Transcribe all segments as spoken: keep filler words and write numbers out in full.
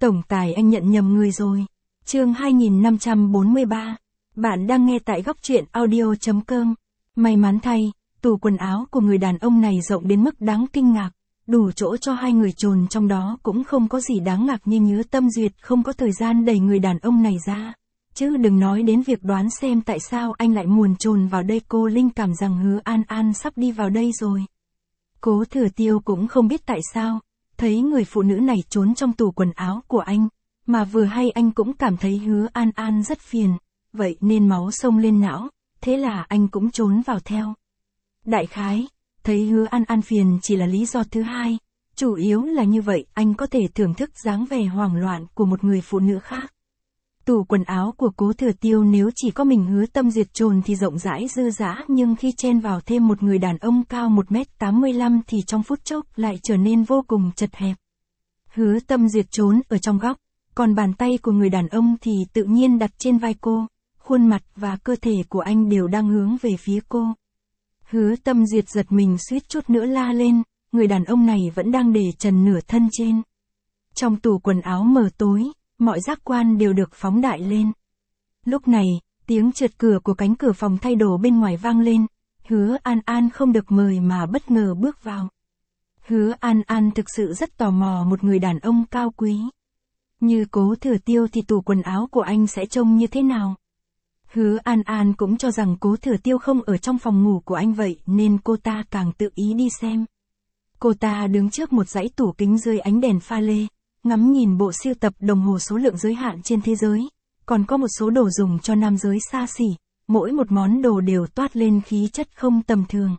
Tổng tài anh nhận nhầm người rồi. Chương hai nghìn năm trăm bốn mươi ba. Bạn đang nghe tại góc truyện audio chấm com. May mắn thay, tủ quần áo của người đàn ông này rộng đến mức đáng kinh ngạc, đủ chỗ cho hai người chồn trong đó cũng không có gì đáng ngạc nhiên. Hứa Tâm Duyệt không có thời gian đẩy người đàn ông này ra. Chứ đừng nói đến việc đoán xem tại sao anh lại muồn chồn vào đây. Cô linh cảm rằng Hứa An An sắp đi vào đây rồi. Cố Thừa Tiêu cũng không biết tại sao, thấy người phụ nữ này trốn trong tủ quần áo của anh, mà vừa hay anh cũng cảm thấy Hứa An An rất phiền, vậy nên máu xông lên não, thế là anh cũng trốn vào theo. Đại khái, thấy Hứa An An phiền chỉ là lý do thứ hai, chủ yếu là như vậy anh có thể thưởng thức dáng vẻ hoảng loạn của một người phụ nữ khác. Tủ quần áo của Cố Thừa Tiêu nếu chỉ có mình Hứa Tâm Duyệt trồn thì rộng rãi dư dả, nhưng khi chen vào thêm một người đàn ông cao một mét tám mươi lăm thì trong phút chốc lại trở nên vô cùng chật hẹp. Hứa Tâm Duyệt trốn ở trong góc, còn bàn tay của người đàn ông thì tự nhiên đặt trên vai cô, khuôn mặt và cơ thể của anh đều đang hướng về phía cô. Hứa Tâm Duyệt giật mình suýt chút nữa la lên, người đàn ông này vẫn đang để trần nửa thân trên. Trong tủ quần áo mờ tối, mọi giác quan đều được phóng đại lên. Lúc này, tiếng trượt cửa của cánh cửa phòng thay đồ bên ngoài vang lên, Hứa An An không được mời mà bất ngờ bước vào. Hứa An An thực sự rất tò mò một người đàn ông cao quý như Cố Thừa Tiêu thì tủ quần áo của anh sẽ trông như thế nào. Hứa An An cũng cho rằng Cố Thừa Tiêu không ở trong phòng ngủ của anh vậy nên cô ta càng tự ý đi xem. Cô ta đứng trước một dãy tủ kính dưới ánh đèn pha lê, ngắm nhìn bộ sưu tập đồng hồ số lượng giới hạn trên thế giới, còn có một số đồ dùng cho nam giới xa xỉ, mỗi một món đồ đều toát lên khí chất không tầm thường.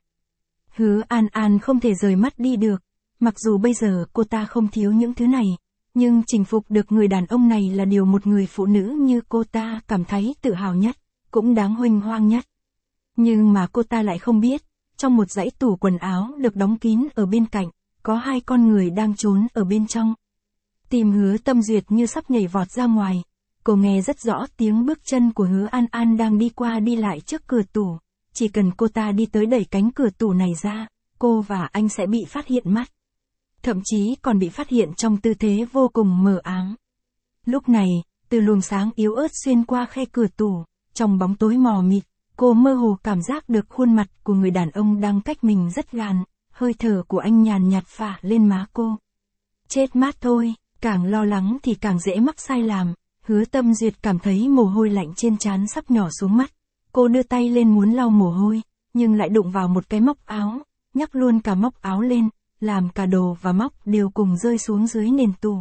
Hứa An An không thể rời mắt đi được, mặc dù bây giờ cô ta không thiếu những thứ này, nhưng chinh phục được người đàn ông này là điều một người phụ nữ như cô ta cảm thấy tự hào nhất, cũng đáng huênh hoang nhất. Nhưng mà cô ta lại không biết, trong một dãy tủ quần áo được đóng kín ở bên cạnh, có hai con người đang trốn ở bên trong. Tim Hứa Tâm Duyệt như sắp nhảy vọt ra ngoài, cô nghe rất rõ tiếng bước chân của Hứa An An đang đi qua đi lại trước cửa tủ, chỉ cần cô ta đi tới đẩy cánh cửa tủ này ra, cô và anh sẽ bị phát hiện mắt. Thậm chí còn bị phát hiện trong tư thế vô cùng mờ ám. Lúc này, từ luồng sáng yếu ớt xuyên qua khe cửa tủ, trong bóng tối mờ mịt, cô mơ hồ cảm giác được khuôn mặt của người đàn ông đang cách mình rất gần, hơi thở của anh nhàn nhạt phả lên má cô. Chết mát thôi, càng lo lắng thì càng dễ mắc sai lầm. Hứa Tâm Duyệt cảm thấy mồ hôi lạnh trên trán sắp nhỏ xuống mắt. Cô đưa tay lên muốn lau mồ hôi, nhưng lại đụng vào một cái móc áo, nhắc luôn cả móc áo lên, làm cả đồ và móc đều cùng rơi xuống dưới nền tủ.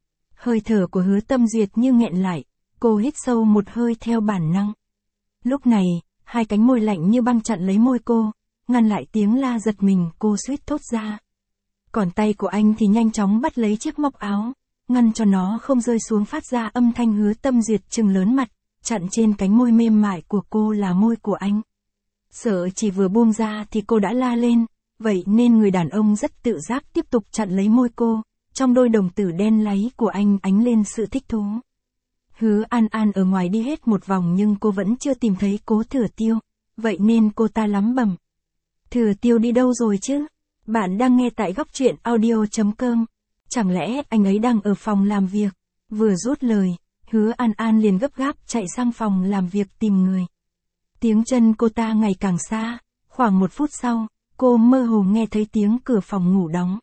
Hơi thở của Hứa Tâm Duyệt như nghẹn lại, cô hít sâu một hơi theo bản năng. Lúc này, hai cánh môi lạnh như băng chặn lấy môi cô, ngăn lại tiếng la giật mình cô suýt thốt ra. Còn tay của anh thì nhanh chóng bắt lấy chiếc móc áo, ngăn cho nó không rơi xuống phát ra âm thanh. Hứa Tâm Duyệt trừng lớn mặt, chặn trên cánh môi mềm mại của cô là môi của anh. Sợ chỉ vừa buông ra thì cô đã la lên, vậy nên người đàn ông rất tự giác tiếp tục chặn lấy môi cô, trong đôi đồng tử đen láy của anh ánh lên sự thích thú. Hứa An An ở ngoài đi hết một vòng nhưng cô vẫn chưa tìm thấy Cố Thừa Tiêu, vậy nên cô ta lắm bẩm. Thừa Tiêu đi đâu rồi chứ? Bạn đang nghe tại góc truyện audio chấm com. Chẳng lẽ anh ấy đang ở phòng làm việc? Vừa dứt lời, Hứa An An liền gấp gáp chạy sang phòng làm việc tìm người. Tiếng chân cô ta ngày càng xa, khoảng một phút sau, cô mơ hồ nghe thấy tiếng cửa phòng ngủ đóng.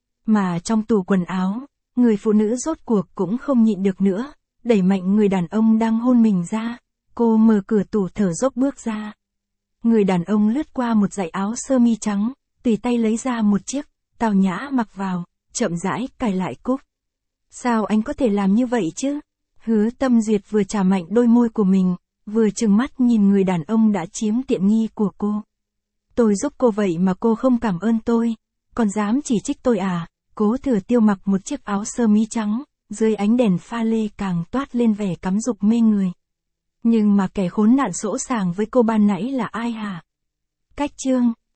Mà trong tủ quần áo, người phụ nữ rốt cuộc cũng không nhịn được nữa, đẩy mạnh người đàn ông đang hôn mình ra. Cô mở cửa tủ thở dốc bước ra. Người đàn ông lướt qua một dãy áo sơ mi trắng, tùy tay lấy ra một chiếc, tào nhã mặc vào, chậm rãi cài lại cúc. Sao anh có thể làm như vậy chứ? Hứa Tâm Duyệt vừa chà mạnh đôi môi của mình, vừa trừng mắt nhìn người đàn ông đã chiếm tiện nghi của cô. Tôi giúp cô vậy mà cô không cảm ơn tôi, còn dám chỉ trích tôi à? Cố Thừa Tiêu mặc một chiếc áo sơ mi trắng, dưới ánh đèn pha lê càng toát lên vẻ cắm dục mê người. Nhưng mà kẻ khốn nạn sỗ sàng với cô ban nãy là ai hả? Cách chương